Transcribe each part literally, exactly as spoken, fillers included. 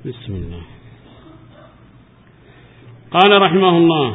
بسم الله. قال رحمه الله: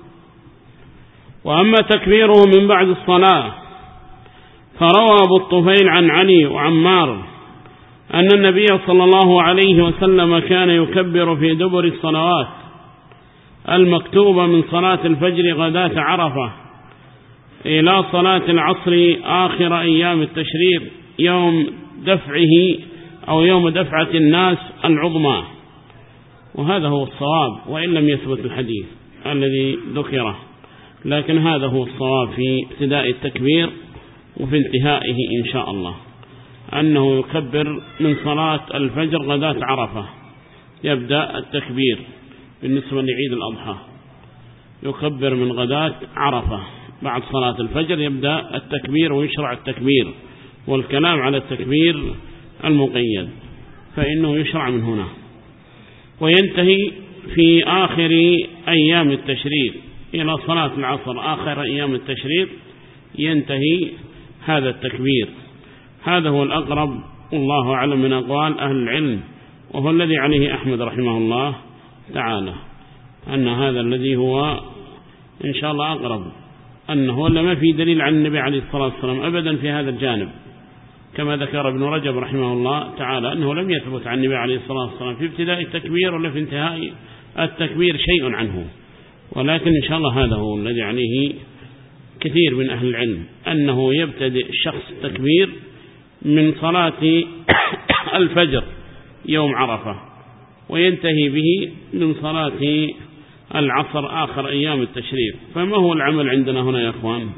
وأما تكبيره من بعد الصلاة فروى أبو الطفيل عن علي وعمار أن النبي صلى الله عليه وسلم كان يكبر في دبر الصلوات المكتوبة من صلاة الفجر غداة عرفة إلى صلاة العصر آخر أيام التشريق يوم دفعه أو يوم دفعة الناس العظمى. وهذا هو الصواب، وإن لم يثبت الحديث الذي ذكره، لكن هذا هو الصواب في ابتداء التكبير وفي انتهائه إن شاء الله، أنه يكبر من صلاة الفجر غداة عرفة. يبدأ التكبير بالنسبة لعيد الأضحى، يكبر من غداة عرفة بعد صلاة الفجر، يبدأ التكبير ويشرع التكبير، والكلام على التكبير المقيد فإنه يشرع من هنا، وينتهي في آخر أيام التشريق إلى صلاة العصر آخر أيام التشريق ينتهي هذا التكبير. هذا هو الأقرب والله أعلم من أقوال أهل العلم، وهو الذي عليه أحمد رحمه الله تعالى، أن هذا الذي هو إن شاء الله أقرب، أنه لما في دليل عن النبي عليه الصلاة والسلام أبدا في هذا الجانب، كما ذكر ابن رجب رحمه الله تعالى أنه لم يثبت عن النبي عليه الصلاة والسلام في ابتداء التكبير ولا في انتهاء التكبير شيء عنه. ولكن إن شاء الله هذا هو الذي عليه كثير من أهل العلم، أنه يبتدئ الشخص التكبير من صلاة الفجر يوم عرفة وينتهي به من صلاة العصر آخر أيام التشريق. فما هو العمل عندنا هنا يا أخوان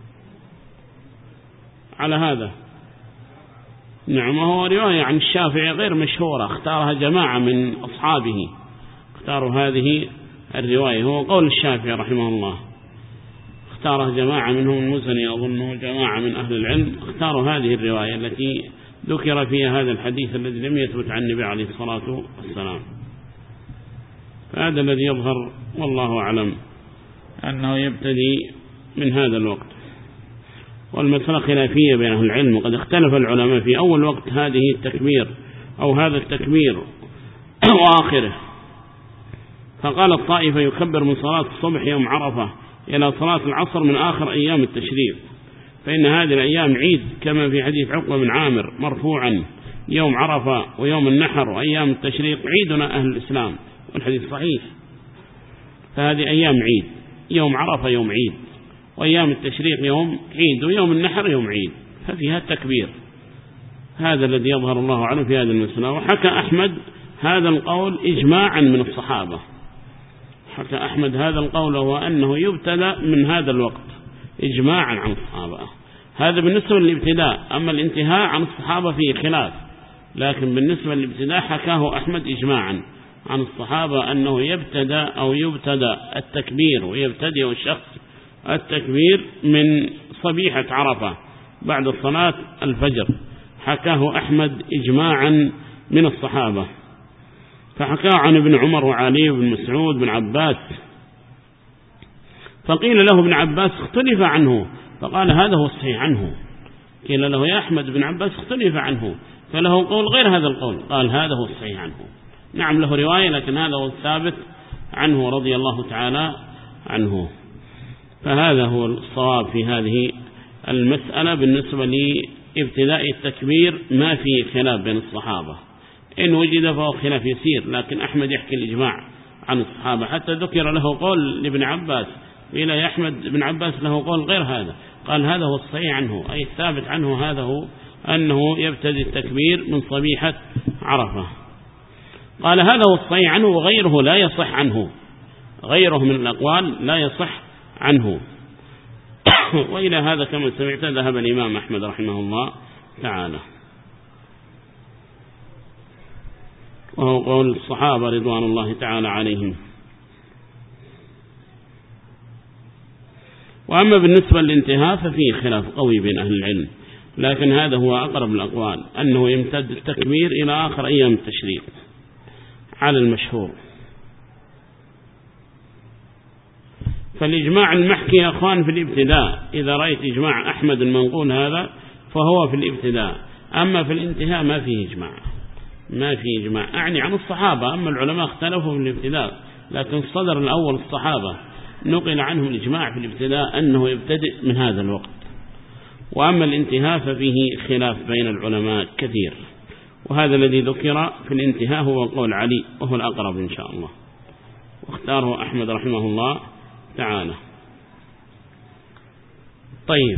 على هذا؟ نعم، هو رواية عن الشافعي غير مشهورة، اختارها جماعة من أصحابه، اختاروا هذه الرواية، هو قول الشافعي رحمه الله، اختارها جماعة منهم المزني أظنه جماعة من أهل العلم، اختاروا هذه الرواية التي ذكر فيها هذا الحديث الذي لم يثبت عن النبي عليه الصلاة والسلام. فهذا الذي يظهر والله أعلم أنه يبتدي من هذا الوقت، والمسألة خلافية بين أهل العلم، وقد اختلف العلماء في أول وقت هذه التكبير أو هذا التكبير وآخره. فقال الطائفة يكبر من صلاة الصبح يوم عرفة إلى صلاة العصر من آخر أيام التشريق، فإن هذه الأيام عيد، كما في حديث عقبة بن عامر مرفوعا: يوم عرفة ويوم النحر وأيام التشريق عيدنا أهل الإسلام، والحديث صحيح. فهذه أيام عيد، يوم عرفة يوم عيد، وأيام التشريق يوم عيد، ويوم النحر يوم عيد، ففيها التكبير. هذا الذي يظهر الله عنه في هذا المسألة. وحكى أحمد هذا القول إجماعا من الصحابة، حكى أحمد هذا القول هو أنه يبتدأ من هذا الوقت إجماعا عن الصحابة. هذا بالنسبة للابتداء، أما الانتهاء عن الصحابة فيه خلاف، لكن بالنسبة للابتداء حكاه أحمد إجماعا عن الصحابة أنه يبتدأ أو يبتدأ التكبير ويبتدئ الشخص التكبير من صبيحة عرفة بعد صلاة الفجر، حكاه أحمد إجماعا من الصحابة. فحكاه عن ابن عمر وعلي بن مسعود بن عباس، فقيل له ابن عباس اختلف عنه، فقال هذا هو الصحيح عنه. قيل له يا أحمد بن عباس اختلف عنه، فله قول غير هذا القول، قال هذا هو الصحيح عنه. نعم له رواية، لكن هذا هو الثابت عنه رضي الله تعالى عنه. فهذا هو الصواب في هذه المسألة بالنسبة لابتداء التكبير، ما في خلاف بين الصحابة، إن وجد فهو خلاف يسير، لكن أحمد يحكي الإجماع عن الصحابة، حتى ذكر له قول لابن عباس، وإلى يا أحمد بن عباس له قول غير هذا، قال هذا هو الصحيح عنه، أي الثابت عنه هذا هو أنه يبتدي التكبير من صبيحة عرفة. قال هذا هو الصحيح عنه، وغيره لا يصح عنه، غيره من الأقوال لا يصح عنه. وإلى هذا كما سمعت ذهب الإمام أحمد رحمه الله تعالى، وهو قول الصحابة رضوان الله تعالى عليهم. وأما بالنسبة للانتهاء ففيه خلاف قوي بين أهل العلم، لكن هذا هو أقرب الأقوال، أنه يمتد التكبير إلى آخر أيام التشريق على المشهور. فالإجماع المحكي يا أخوان في الابتداء، إذا رأيت إجماع أحمد المنقول هذا فهو في الابتداء، أما في الانتهاء ما فيه إجماع، ما في إجماع، أعني عن الصحابة. أما العلماء اختلفوا في الابتداء، لكن الصدر الأول الصحابة نقل عنهم الإجماع في الابتداء أنه يبتدئ من هذا الوقت. وأما الانتهاء ففيه خلاف بين العلماء كثير، وهذا الذي ذكر في الانتهاء هو قول علي، وهو الأقرب إن شاء الله، واختاره أحمد رحمه الله تعالى. طيب،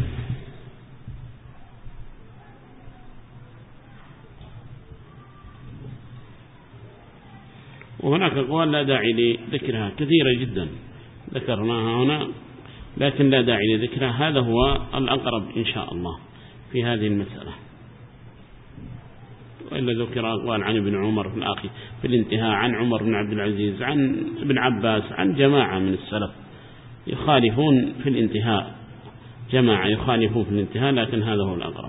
وهناك أقوال لا داعي لذكرها كثيرة جدا ذكرناها هنا، لكن لا داعي لذكرها. هذا هو الأقرب إن شاء الله في هذه المسألة. وإلا ذكر أقوال عن ابن عمر في الآخر في الانتهاء، عن عمر بن عبد العزيز، عن ابن عباس، عن جماعة من السلف يخالفون في الانتهاء، جماعة يخالفون في الانتهاء، لكن هذا هو الأقرب.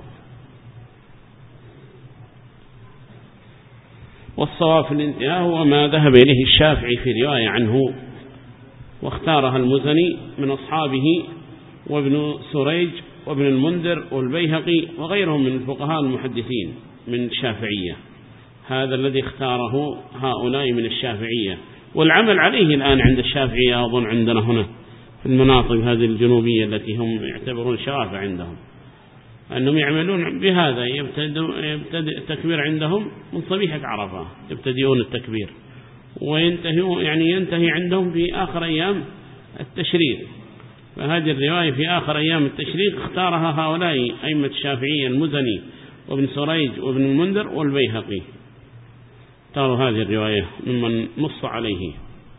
والصواب في الانتهاء هو ما ذهب إليه الشافعي في رواية عنه، واختارها المزني من أصحابه، وابن سريج وابن المنذر والبيهقي وغيرهم من الفقهاء المحدثين من الشافعية. هذا الذي اختاره هؤلاء من الشافعية، والعمل عليه الآن عند الشافعية أظن عندنا هنا في المناطق هذه الجنوبية التي هم يعتبرون شرافة عندهم، أنهم يعملون بهذا. يبتدئ التكبير عندهم من صبيحة عرفة، يبتدئون التكبير وينتهي يعني ينتهي عندهم في آخر أيام التشريق. فهذه الرواية في آخر أيام التشريق اختارها هؤلاء أئمة الشافعية، المزني وابن سريج وابن المنذر والبيهقي، اختاروا هذه الرواية ممن نص عليه.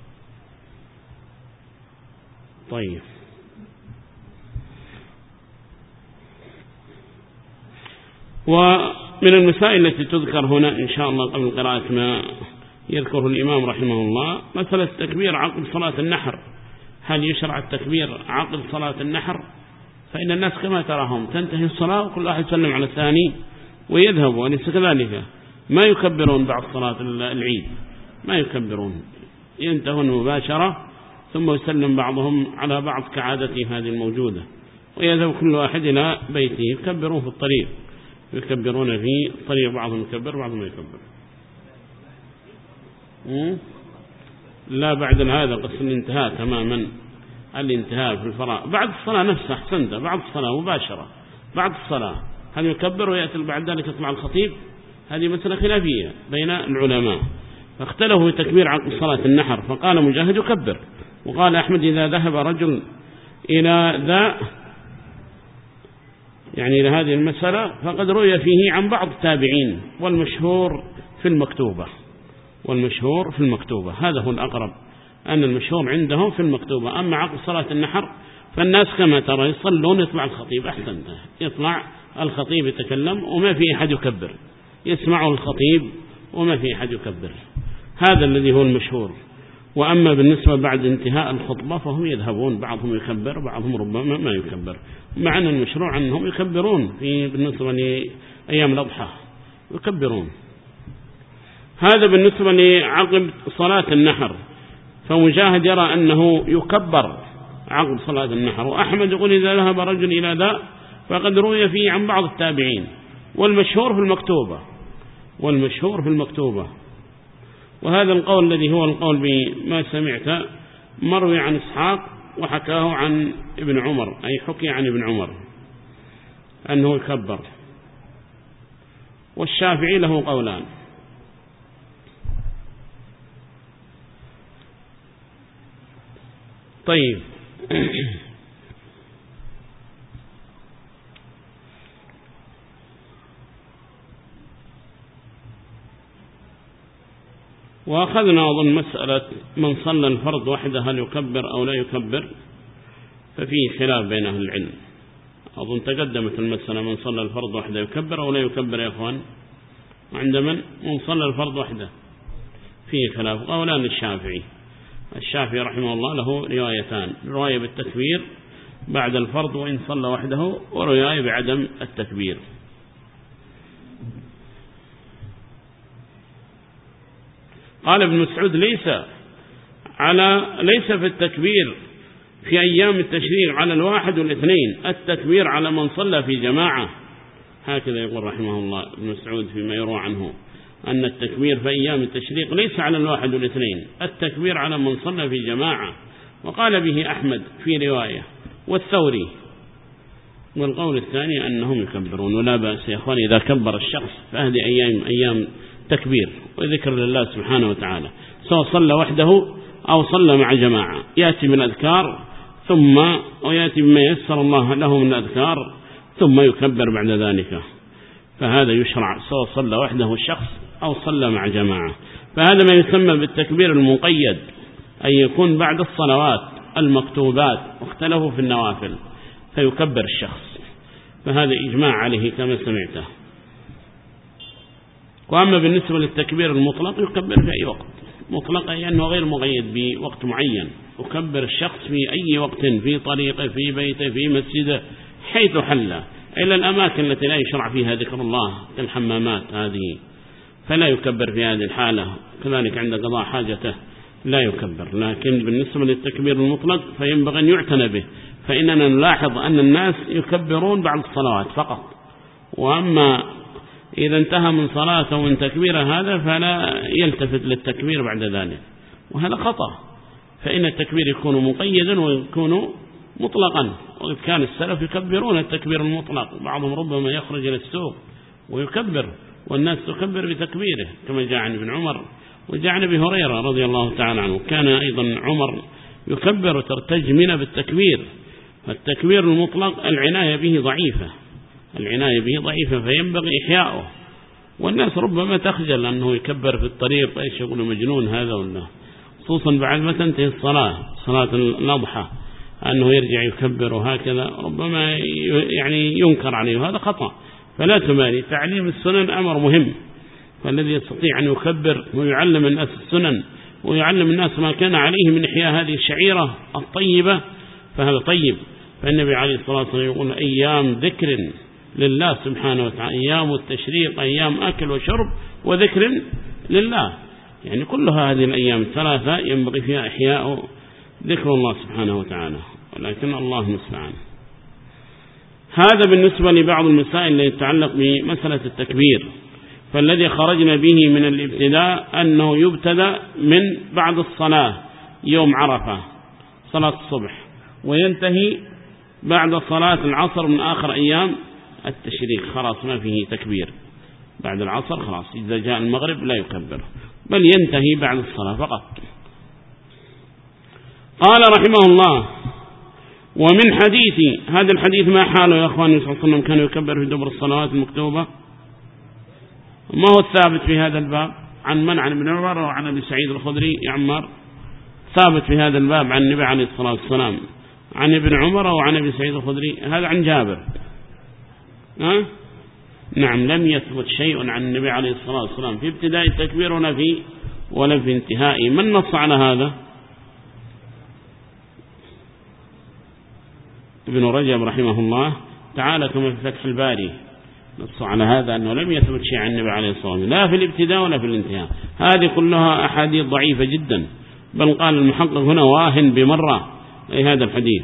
طيب، ومن المسائل التي تذكر هنا إن شاء الله قبل قراءة ما يذكره الإمام رحمه الله، مثل التكبير عقب صلاة النحر. هل يشرع التكبير عقب صلاة النحر؟ فإن الناس كما تراهم تنتهي الصلاة وكل واحد يسلم على الثاني ويذهب، وليس كذلك. ما يكبرون بعد صلاة العيد، ما يكبرون، ينتهون مباشرة ثم يسلم بعضهم على بعض كعادتهم هذه الموجودة، ويذهب كل واحد إلى بيته. يكبرون في الطريق، يكبرون في الطريق، بعضهم يكبر بعضهم يكبر. لا، بعد هذا قصة الانتهاء تماما، الانتهاء في الفراغ بعد الصلاة نفسها. أحسنت، بعد الصلاة مباشرة، بعد الصلاة هل يكبر ويأتي بعد ذلك يطلع الخطيب؟ هذه مسألة خلافية بين العلماء، فاختلفوا في تكبير عقب صلاة النحر. فقال مجاهد يكبر، وقال أحمد إذا ذهب رجل إلى ذا يعني إلى هذه المسألة فقد رؤي فيه عن بعض التابعين، والمشهور في المكتوبة، والمشهور في المكتوبة. هذا هو الأقرب، أن المشهور عندهم في المكتوبة. أما عقب صلاة النحر فالناس كما ترى يصلون، يطلع الخطيب. أحسن، يطلع الخطيب يتكلم وما في أحد يكبر، يسمعه الخطيب وما في أحد يكبر. هذا الذي هو المشهور. وأما بالنسبة بعد انتهاء الخطبة فهم يذهبون، بعضهم يكبر بعضهم ربما ما يكبر، مع أن المشروع أنهم يكبرون في بالنسبة لأيام الأضحى يكبرون. هذا بالنسبة لعقب صلاة النحر. فمجاهد يرى أنه يكبر عقب صلاة النحر، وأحمد يقول إذا ذهب رجل إلى ذا فقد روي فيه عن بعض التابعين، والمشهور في المكتوبة، والمشهور في المكتوبة. وهذا القول الذي هو القول بما سمعت مروي عن إسحاق وحكاه عن ابن عمر، أي حكي عن ابن عمر أنه يكبر. والشافعي له قولان. طيب، وأخذنا أظن مسألة من صلى الفرض وحده هل يكبر أو لا يكبر، ففيه خلاف بين أهل العلم. أظن تقدمت المسألة من صلى الفرض وحده يكبر أو لا يكبر يا أخوان. وعند من من صلى الفرض وحده فيه خلاف. قولان الشافعي. الشافعي رحمه الله له روايتان، رواية بالتكبير بعد الفرض وإن صلى وحده، ورواية بعدم التكبير. قال ابن مسعود ليس على ليس في التكبير في أيام التشريق على الواحد والاثنين، التكبير على من صلى في جماعة. هكذا يقول رحمه الله ابن مسعود فيما يروى عنه. أن التكبير في أيام التشريق ليس على الواحد والاثنين، التكبير على من صلى في جماعة، وقال به أحمد في رواية والثوري. والقول الثاني أنهم يكبرون، ولا بأس يا أخوان إذا كبر الشخص فهذه أيام أيام تكبير وذكر لله سبحانه وتعالى، سواء صلى وحده أو صلى مع جماعة، يأتي من الأذكار ثم ويأتي بما يسر الله له من الأذكار ثم يكبر بعد ذلك، فهذا يشرع سواء صلى وحده الشخص أو صلى مع جماعة. فهذا ما يسمى بالتكبير المقيد، أن يكون بعد الصلوات المكتوبات، واختلفوا في النوافل فيكبر الشخص، فهذا إجماع عليه كما سمعته. وأما بالنسبة للتكبير المطلق يكبر في أي وقت مطلقا، لأنه غير مقيد بوقت معين، يكبر الشخص في أي وقت، في طريقه، في بيته، في مسجده، حيث حل، إلا الأماكن التي لا يشرع فيها ذكر الله كالحمامات هذه فلا يكبر في هذه الحالة، كذلك عند قضاء حاجته لا يكبر. لكن بالنسبة للتكبير المطلق فينبغي أن يعتنى به، فإننا نلاحظ أن الناس يكبرون بعد الصلوات فقط، وأما إذا انتهى من صلاته ومن تكبيره هذا فلا يلتفت للتكبير بعد ذلك، وهذا خطأ، فإن التكبير يكون مقيدا ويكون مطلقا. وإذ كان السلف يكبرون التكبير المطلق، بعضهم ربما يخرج إلى السوق ويكبر والناس تكبر بتكبيره، كما جاء عن ابن عمر وجاء عن ابي هريرة رضي الله تعالى عنه، كان أيضا عمر يكبر وترتج منه بالتكبير. فالتكبير المطلق العناية به ضعيفة، العناية به ضعيفة فينبغي إحياؤه، والناس ربما تخجل أنه يكبر في الطريق، إيش يقول مجنون هذا ولا، خصوصا بعد ما تنتهي الصلاة، صلاة الأضحى أنه يرجع يكبر وهكذا، ربما يعني ينكر عليه، هذا خطأ. فلا تماري، تعليم السنن أمر مهم، فالذي يستطيع أن يكبر ويعلم الناس السنن ويعلم الناس ما كان عليه من إحياء هذه الشعيرة الطيبة فهذا طيب. فالنبي عليه الصلاة والسلام يقول أيام ذكر لله سبحانه وتعالى، أيام التشريق أيام أكل وشرب وذكر لله، يعني كلها هذه الأيام الثلاثة ينبغي فيها إحياء ذكر الله سبحانه وتعالى، ولكن الله المستعان. هذا بالنسبة لبعض المسائل التي تتعلق بمسألة التكبير. فالذي خرجنا به من الابتداء أنه يبتدأ من بعد الصلاة يوم عرفة صلاة الصبح، وينتهي بعد صلاة العصر من آخر أيام التشريق، خلاص ما فيه تكبير بعد العصر، خلاص إذا جاء المغرب لا يكبر، بل ينتهي بعد الصلاة فقط. قال رحمه الله: ومن حديث، هذا الحديث ما حاله يا أخواني، صلى الله عليه وسلم كان يكبر في دبر الصلوات المكتوبة. ما هو الثابت في هذا الباب؟ عن من؟ عن ابن عمر وعن أبي سعيد الخدري يا عمار؟ ثابت في هذا الباب عن النبي عليه الصلاة والسلام، عن ابن عمر وعن أبي سعيد الخدري، هذا عن جابر. أه؟ نعم، لم يثبت شيء عن النبي عليه الصلاة والسلام في ابتداء التكبير ولا في ولا في انتهائه. من نص على هذا؟ ابن رجب رحمه الله تعالى كما في فتح الباري نص على هذا أنه لم يثبت شيء عن النبي عليه الصلاة والسلام لا في الابتداء ولا في الانتهاء. هذه كلها أحاديث ضعيفة جدا، بل قال المحقق هنا واهن بمرة أي هذا الحديث.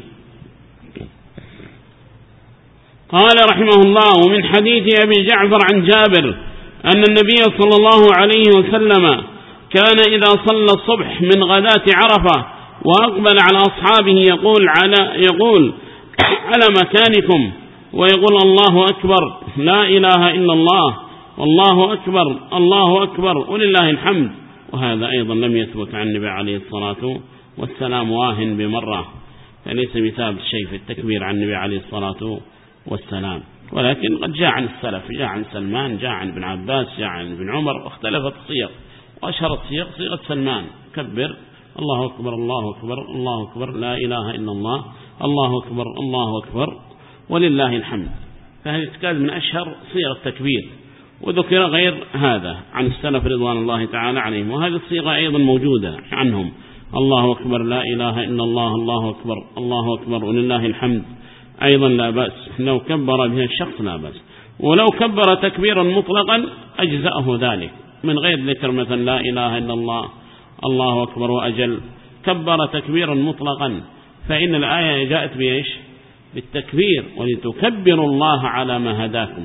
قال رحمه الله: ومن حديث أبي جعفر عن جابر أن النبي صلى الله عليه وسلم كان إذا صلى الصبح من غداة عرفة وأقبل على أصحابه يقول على يقول على مكانكم، ويقول الله أكبر لا إله إلا الله والله أكبر الله أكبر ولله الحمد. وهذا أيضا لم يثبت عن النبي عليه الصلاة والسلام واهن بمرة، فليس بثابت شيء في التكبير عن النبي عليه الصلاة والسلام، ولكن قد جاء عن السلف، جاء عن سلمان، جاء عن ابن عباس، جاء عن ابن عمر، واختلفت الصيغ، وأشهرت صيغ صيغة سلمان: كبر الله أكبر الله أكبر الله أكبر لا إله إلا الله الله أكبر الله أكبر ولله الحمد. فهذه تكاد من أشهر صيغ التكبير، وذكر غير هذا عن السلف رضوان الله تعالى عليهم، وهذه الصيغة أيضا موجودة عنهم: الله أكبر لا إله إلا الله الله أكبر الله أكبر ولله الحمد. أيضا لا بأس لو كبر بها الشخص لا بأس، ولو كبر تكبيرا مطلقا أجزأه ذلك من غير ذكر مثلا لا إله إلا الله الله أكبر وأجل، كبر تكبيرا مطلقا، فإن الآية جاءت بإيش؟ بالتكبير: ولتكبروا الله على ما هداكم.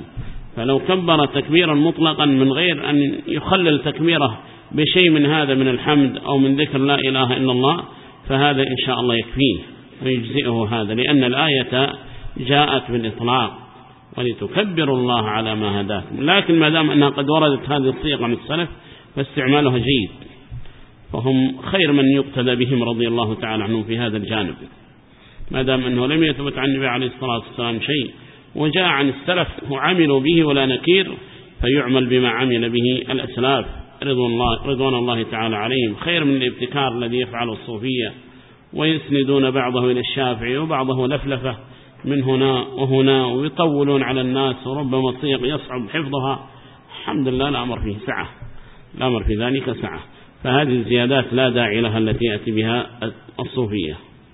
فلو كبر تكبيرا مطلقا من غير أن يخلل تكبيره بشيء من هذا من الحمد أو من ذكر لا إله إلا الله فهذا إن شاء الله يكفيه ويجزئه هذا، لأن الآية جاءت بالإطلاق ولتكبروا الله على ما هداكم. لكن ما دام أنها قد وردت هذه الصيغة من السلف فاستعمالها جيد، فهم خير من يقتدى بهم رضي الله تعالى عنهم في هذا الجانب، ما دام أنه لم يثبت عن النبي عليه الصلاة والسلام شيء وجاء عن السلف وعملوا به ولا نكير، فيعمل بما عمل به الأسلاف رضوان الله, رضوان الله تعالى عليهم، خير من الابتكار الذي يفعله الصوفية ويسندون بعضه إلى الشافعي وبعضه لفلفة من هنا وهنا ويطولون على الناس وربما صيغ يصعب حفظها. الحمد لله الأمر فيه سعة، الأمر في ذلك سعة، فهذه الزيادات لا داعي لها التي يأتي بها الصوفية.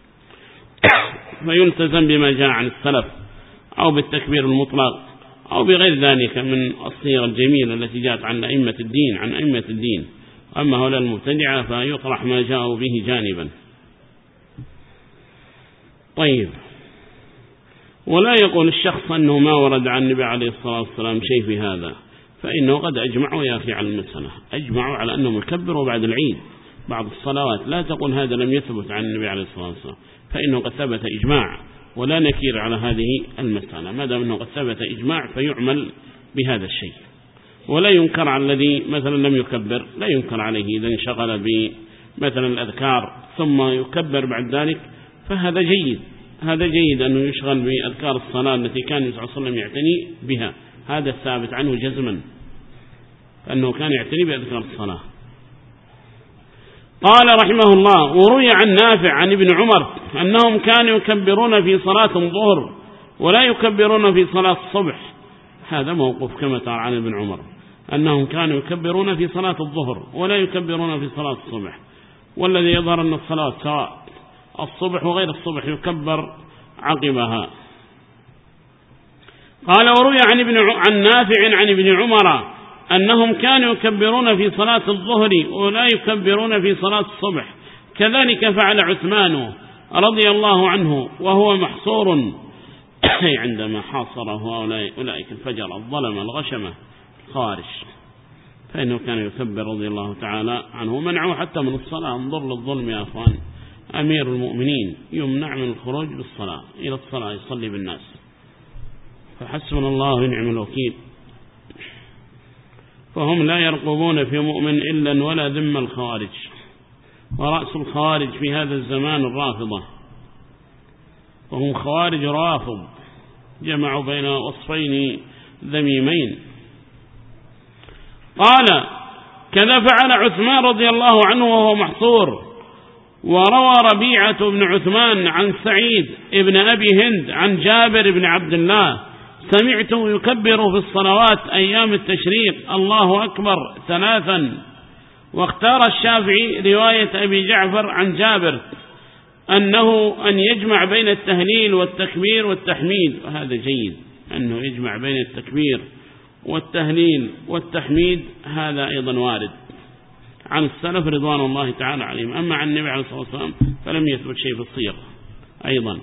فيلتزم بما جاء عن السلف أو بالتكبير المطلق أو بغير ذلك من الصيغ الجميلة التي جاءت عن أئمة الدين عن أئمة الدين. أما هؤلاء المبتدعة فيطرح ما جاءوا به جانبا. طيب، ولا يقول الشخص أنه ما ورد عن النبي عليه الصلاة والسلام شيء في هذا، فإنه قد أجمعوا يا أخي على المسألة، أجمعوا على أنهم يكبروا بعد العيد بعض الصلوات. لا تقول هذا لم يثبت عن النبي عليه الصلاة والسلام، فإنه قد ثبت إجماع ولا نكير على هذه المسألة، ما دام أنه قد ثبت إجماع فيعمل بهذا الشيء. ولا ينكر على الذي مثلا لم يكبر، لا ينكر عليه إذا انشغل بمثلا الأذكار ثم يكبر بعد ذلك، فهذا جيد، هذا جيد أنه يشغل بأذكار الصلاة التي كان النبي صلى الله عليه وسلم يعتني بها، هذا الثابت عنه جزما أنه كان يعتني بأذكار الصلاة. قال رحمه الله: وروي عن نافع عن ابن عمر أنهم كانوا يكبرون في صلاة الظهر ولا يكبرون في صلاة الصبح. هذا موقف كما ترى عن ابن عمر أنهم كانوا يكبرون في صلاة الظهر ولا يكبرون في صلاة الصبح، والذي يظهر أن الصلاة سواء الصبح وغير الصبح يكبر عقبها. قال: وروي عن ابن عن نافع عن ابن عمر أنهم كانوا يكبرون في صلاة الظهر ولا يكبرون في صلاة الصبح، كذلك فعل عثمان رضي الله عنه وهو محصور عندما حاصره أولئك الفجر الظلم الغشمة الخوارج، فإنه كان يكبر رضي الله تعالى عنه، منعه حتى من الصلاة. انظر للظلم يا أخوان، أمير المؤمنين يمنع من الخروج بالصلاة إلى الصلاة يصلي بالناس، فحسبنا الله ونعم الوكيل. فهم لا يرقبون في مؤمن إلا ولا ذم الخوارج، ورأس الخوارج في هذا الزمان الرافضة، وهم خوارج رافض جمعوا بين وصفين ذميمين. قال: كذا فعل عثمان رضي الله عنه وهو محصور. وروى ربيعة بن عثمان عن سعيد ابن أبي هند عن جابر بن عبد الله: سمعته يكبر في الصلوات أيام التشريق الله أكبر ثلاثا. واختار الشافعي رواية أبي جعفر عن جابر أنه أن يجمع بين التهليل والتكبير والتحميد، وهذا جيد أنه يجمع بين التكبير والتهليل والتحميد، هذا أيضا وارد عن السلف رضوان الله تعالى عليهم. أما عن النبي عليه الصلاة والسلام فلم يثبت شيء في الصيغ أيضا.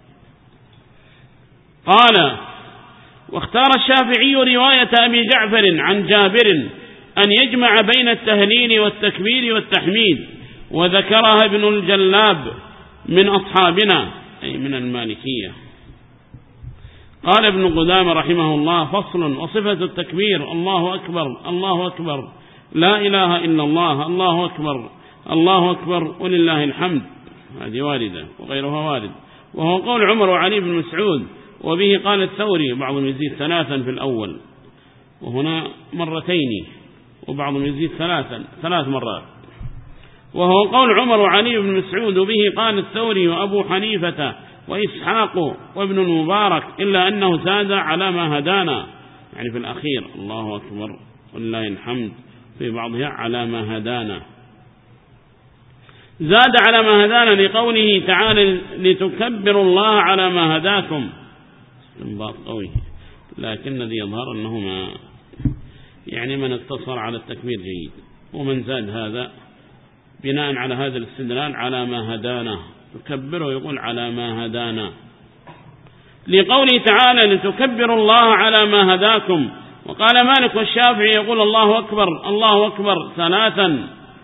قال: واختار الشافعي رواية أبي جعفر عن جابر أن يجمع بين التهليل والتكبير والتحميد، وذكرها ابن الجلاب من أصحابنا أي من المالكية. قال ابن قدامة رحمه الله: فصل: وصفة التكبير الله أكبر الله أكبر لا إله إلا الله الله أكبر الله أكبر ولله الحمد، هذه واردة وغيرها وارد، وهو قول عمر وعلي بن مسعود، وبه قال الثوري، بعضهم يزيد ثلاثا في الأول وهنا مرتين، وبعضهم يزيد ثلاثا ثلاث مرات، وهو قول عمر وعلي بن مسعود، وبه قال الثوري وأبو حنيفة وإسحاق وابن المبارك، إلا أنه زاد على ما هدانا، يعني في الأخير الله أكبر ولله الحمد، في بعضها على ما هدانا، زاد على ما هدانا لقوله تعالى: لتكبروا الله على ما هداكم. استنباط قوي، لكن الذي يظهر أنه ما يعني من اقتصر على التكبير جيد، ومن زاد هذا بناء على هذا الاستدلال على ما هدانا، تكبره يقول على ما هدانا، لقوله تعالى: لتكبروا الله على ما هداكم وقال مالك والشافعي يقول الله أكبر الله أكبر ثلاثا،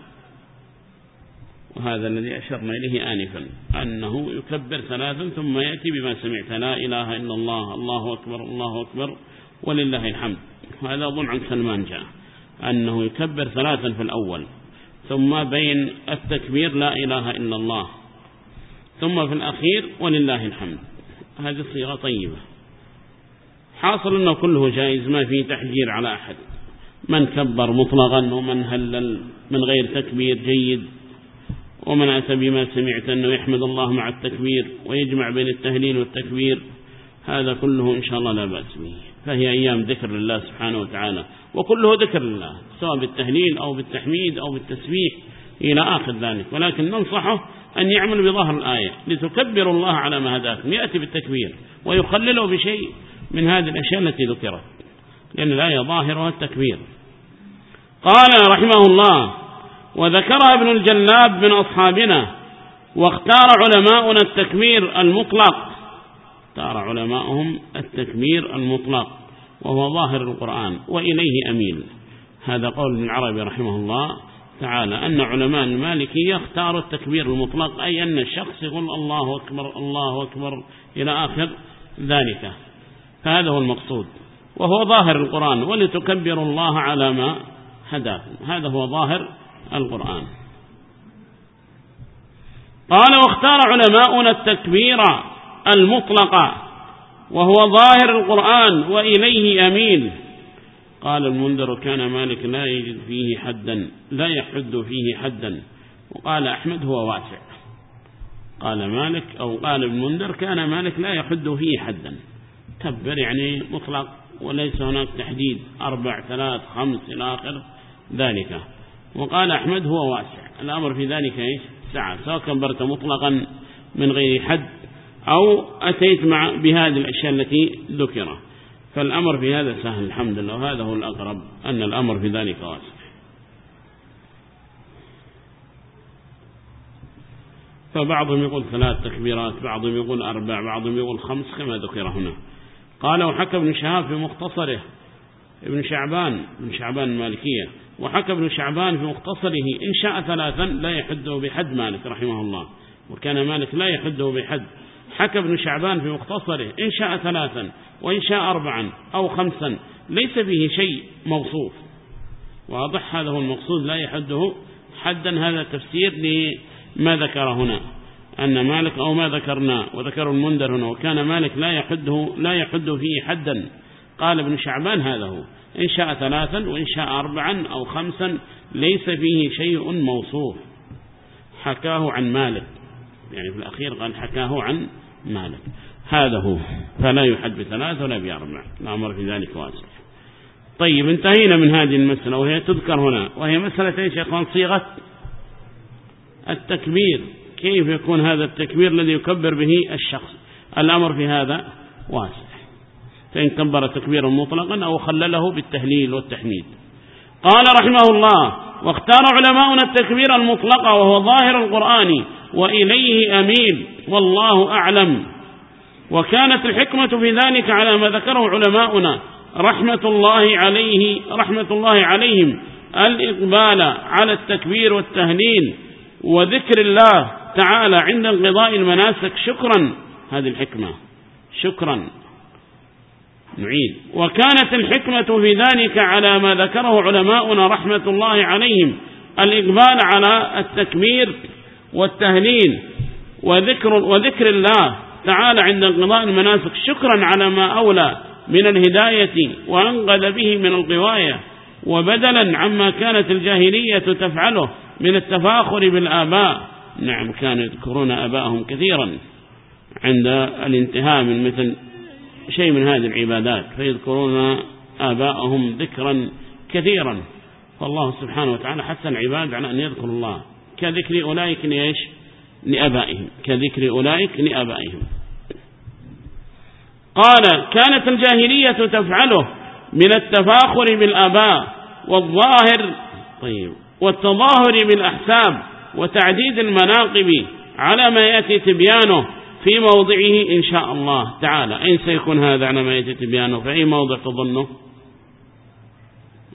وهذا الذي أشرنا إليه آنفا أنه يكبر ثلاثا ثم يأتي بما سمعت لا إله إلا الله الله أكبر الله أكبر ولله الحمد. هذا أظن عن سلمان جاء أنه يكبر ثلاثا في الأول، ثم بين التكبير لا إله إلا الله، ثم في الأخير ولله الحمد. هذه الصيغة طيبة. حاصل أنه كله جائز، ما فيه تحجير على أحد. من كبر مطلقا ومن هلل من غير تكبير جيد، ومن أتى بما سمعت أنه يحمد الله مع التكبير ويجمع بين التهليل والتكبير، هذا كله إن شاء الله لا بأس به. فهي أيام ذكر لله سبحانه وتعالى، وكله ذكر لله سواء بالتهليل أو بالتحميد أو بالتسبيح إلى آخر ذلك. ولكن ننصحه أن يعمل بظاهر الآية لتكبروا الله على ما هداكم، يأتي بالتكبير ويخلله بشيء من هذه الأشياء التي ذكرت، لأن الآية ظاهرها التكبير. قال رحمه الله: وذكرها ابن الجلاب من أصحابنا، واختار علماؤنا التكبير المطلق، اختار علماؤهم التكبير المطلق وهو ظاهر القرآن وإليه أميل. هذا قول ابن العربي رحمه الله تعالى، أن علماء المالكية اختاروا التكبير المطلق، أي أن الشخص يقول الله أكبر الله أكبر إلى آخر ذلك، فهذا هو المقصود وهو ظاهر القرآن، ولتكبروا الله على ما هداكم، هذا هو ظاهر القرآن. قال: واختار علماؤنا التكبير المطلق وهو ظاهر القرآن وإليه أميل. قال المنذر: كان مالك لا يجد فيه حدا، لا يحد فيه حدا. وقال أحمد: هو واسع. قال مالك أو قال المنذر: كان مالك لا يحد فيه حدا، كبر يعني مطلق وليس هناك تحديد أربع ثلاث خمس إلى آخر ذلك. وقال أحمد: هو واسع، الأمر في ذلك إيش؟ سعة، سواء كبرت مطلقا من غير حد أو أتيت مع بهذه الأشياء التي ذكرت، فالأمر في هذا سهل الحمد لله، وهذا هو الأقرب أن الأمر في ذلك واسع. فبعضهم يقول ثلاث تكبيرات، بعضهم يقول أربع، بعضهم يقول خمس كما ذكر هنا. قال: وحكى ابن شهاب في مختصره، ابن شعبان ابن شعبان المالكية، وحكى ابن شعبان في مختصره: إن شاء ثلاثا لا يحده بحد مالك رحمه الله، وكان مالك لا يحده بحد. حكى ابن شعبان في مختصره: إن شاء ثلاثا وإن شاء أربعا أو خمسا، ليس فيه شيء موصوف. واضح، هذا هو المقصود، لا يحده حدا. هذا تفسير لما ذكر هنا أن مالك أو ما ذكرنا وذكر المنذر هنا، وكان مالك لا يحده لا يحد فيه حدا. قال ابن شعبان: هذا هو، إن شاء ثلاثا وإن شاء أربعا أو خمسا، ليس فيه شيء موصوف. حكاه عن مالك، يعني في الأخير قال حكاه عن مالك، هذا هو، فلا يحد بثلاث ولا بأربع، الأمر في ذلك واسع. طيب، انتهينا من هذه المسألة وهي تذكر هنا، وهي مسألة يا شيخان صيغة التكبير، كيف يكون هذا التكبير الذي يكبر به الشخص؟ الأمر في هذا واسع، فإن كبر تكبيرا مطلقا أو خلله بالتهليل والتحميد. قال رحمه الله: واختار علماؤنا التكبير المطلق وهو ظاهر القرآن وإليه أميل، والله أعلم. وكانت الحكمة في ذلك على ما ذكره علماؤنا رحمة الله عليه رحمة الله عليهم الإقبال على التكبير والتهليل وذكر الله تعالى عند انقضاء المناسك شكرا. هذه الحكمة، شكرا نعيد. وكانت الحكمة في ذلك على ما ذكره علماؤنا رحمة الله عليهم الإقبال على التكبير والتهليل وذكر, وذكر الله تعالى عند انقضاء المناسك شكرا على ما أولى من الهداية وأنقذ به من الغواية، وبدلا عما كانت الجاهلية تفعله من التفاخر بالآباء. نعم، كانوا يذكرون آباءهم كثيرا عند الانتهاء من مثل شيء من هذه العبادات، فيذكرون آباءهم ذكرا كثيرا. فالله سبحانه وتعالى حث العباد على أن يذكر الله كذكر أولئك لإيش؟ لآبائهم، كذكر أولئك لآبائهم. قال: كانت الجاهلية تفعله من التفاخر بالآباء والظاهر طيب والتظاهر بالأحساب وتعديد المناقب على ما يأتي تبيانه في موضعه إن شاء الله تعالى. أين سيكون هذا على ما يأتي تبيانه؟ في أي موضع تظنه؟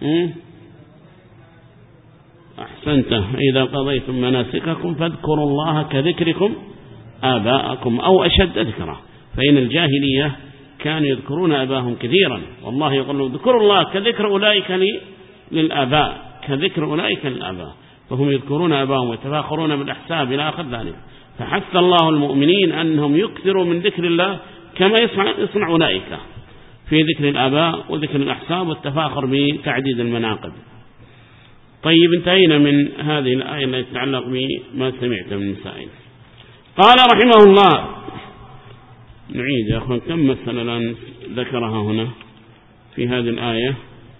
أحسنت. إذا قضيتم مناسككم فاذكروا الله كذكركم آباءكم أو أشد ذكرا. فإن الجاهلية كانوا يذكرون آباءهم كثيرا، والله يقول ذكروا الله كذكر أولئك للآباء، كذكر أولئك للآباء، فهم يذكرون آباءهم ويتفاخرون بالأحساب إلى آخر ذلك. فحث الله المؤمنين أنهم يكثروا من ذكر الله كما يصنع, يصنع أولئك في ذكر الآباء وذكر الأحساب والتفاخر بتعديد المناقب. طيب، انتهينا من هذه الآية التي تتعلق بما سمعت من المسائل. قال رحمه الله، نعيد يا أخوان كم مسألة الآن ذكرها هنا في هذه الآية؟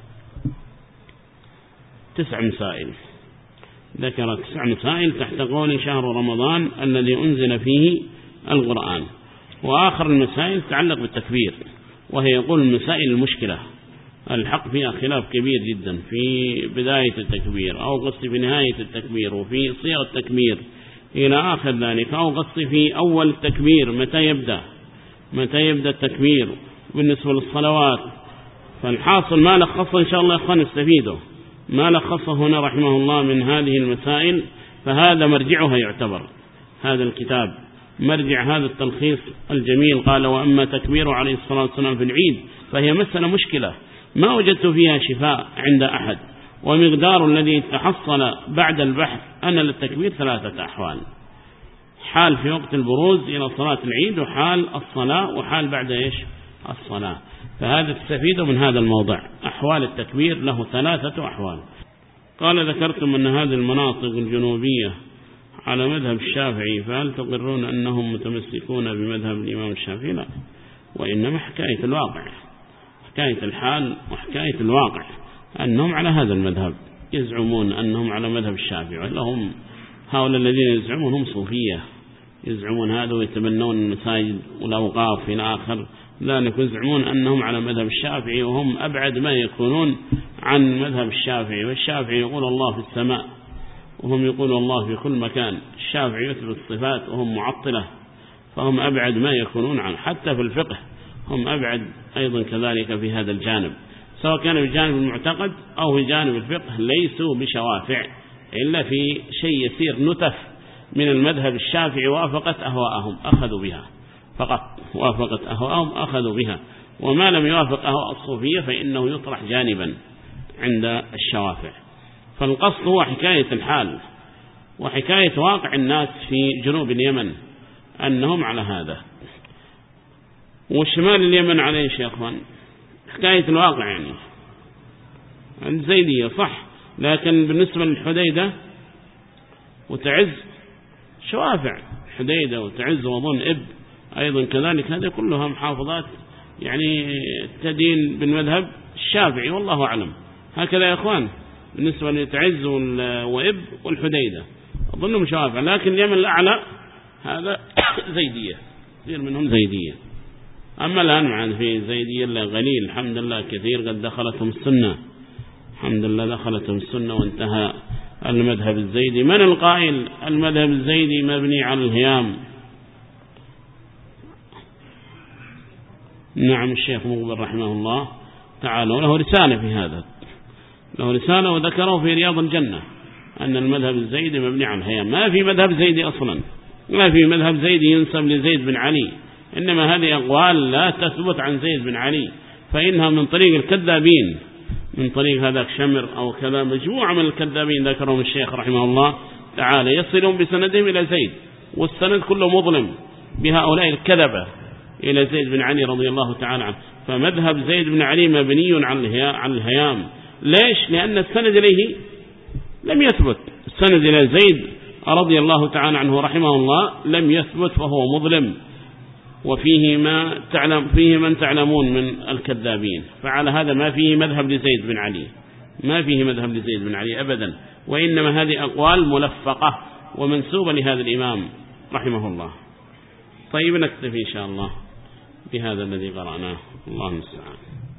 تسع مسائل، ذكر تسع مسائل تحت قول شهر رمضان الذي أنزل فيه القرآن. وآخر المسائل تتعلق بالتكبير، وهي يقول المسائل المشكلة الحق فيها خلاف كبير جدا في بداية التكبير أو قصد في نهاية التكبير وفي صيغ التكبير إلى آخر ذلك، أو قصد في أول التكبير متى يبدأ متى يبدأ التكبير بالنسبة للصلوات. فالحاصل ما لخصه إن شاء الله يا أخوان استفيدوا، ما لخصه هنا رحمه الله من هذه المسائل، فهذا مرجعها يعتبر هذا الكتاب مرجع هذا التلخيص الجميل. قال وأما تكبيره عليه الصلاة والسلام في العيد فهي مسألة مشكلة ما وجدت فيها شفاء عند أحد، ومقدار الذي تحصل بعد البحث أن للتكبير ثلاثة أحوال: حال في وقت البروز إلى صلاة العيد، وحال الصلاة، وحال بعد إيش الصلاة. فهذا تستفيد من هذا الموضع، أحوال التكبير له ثلاثة أحوال. قال ذكرتم أن هذه المناطق الجنوبية على مذهب الشافعي، فهل تقرون أنهم متمسكون بمذهب الإمام الشافعي؟ لا، وإنما حكاية الواقع، حكاية الحال وحكاية الواقع أنهم على هذا المذهب، يزعمون أنهم على مذهب الشافعي، لهم هؤلاء الذين يزعمون هم صوفية، يزعمون هذا ويتبنون المساجد والأوقاف إلى آخر ذلك، يزعمون أنهم على مذهب الشافعي، وهم أبعد ما يكونون عن مذهب الشافعي. والشافعي يقول الله في السماء وهم يقولوا الله في كل مكان، الشافعي يثبت الصفات وهم معطلة، فهم أبعد ما يكونون عنه. حتى في الفقه هم أبعد أيضا كذلك في هذا الجانب، سواء كان في جانب المعتقد أو في جانب الفقه ليسوا بشوافع، إلا في شيء يسير نتف من المذهب الشافعي وافقت أهواءهم أخذوا بها، فقط وافقت أهواءهم أخذوا بها، وما لم يوافق أهواء الصوفية فإنه يطرح جانبا عند الشوافع. فالقصد هو حكاية الحال وحكاية واقع الناس في جنوب اليمن أنهم على هذا، والشمال اليمن عليه يا أخوان حكاية الواقع يعني عند زيدية صح، لكن بالنسبة للحديدة وتعز شوافع، حديدة وتعز وظن إب أيضا كذلك، هذه كلها محافظات يعني تدين بالمذهب الشافعي والله أعلم. هكذا يا أخوان بالنسبة لتعز وإب والحديدة أظنهم شوافع، لكن اليمن الأعلى هذا زيدية، كثير منهم زيدية. أما الآن معنا في زيدية إلا قليل الحمد لله، كثير قد دخلتهم السنة الحمد لله، دخلتهم السنة وانتهى المذهب الزيدي. من القائل المذهب الزيدي مبني على الهيام؟ نعم الشيخ مقبل رحمه الله تعالى، وله رسالة في هذا، له رسالة وذكره في رياض الجنة أن المذهب الزيدي مبني على الهيام. ما في مذهب زيدي أصلا، ما في مذهب زيدي ينسب لزيد بن علي، إنما هذه أقوال لا تثبت عن زيد بن علي، فإنها من طريق الكذابين، من طريق هذاك شمر أو كذا، مجموعة من الكذابين ذكرهم الشيخ رحمه الله تعالى، يصلون بسندهم إلى زيد، والسند كله مظلم بهؤلاء الكذبة إلى زيد بن علي رضي الله تعالى عنه. فمذهب زيد بن علي مبني على الهيام. ليش؟ لأن السند إليه لم يثبت، السند إلى زيد رضي الله تعالى عنه رحمه الله لم يثبت، فهو مظلم، وفيه ما تعلم فيه من تعلمون من الكذابين. فعلى هذا ما فيه مذهب لزيد بن علي، ما فيه مذهب لزيد بن علي أبدا، وإنما هذه أقوال ملفقة ومنسوبة لهذا الإمام رحمه الله. طيب نكتفي إن شاء الله بهذا الذي قرأناه، الله المستعان.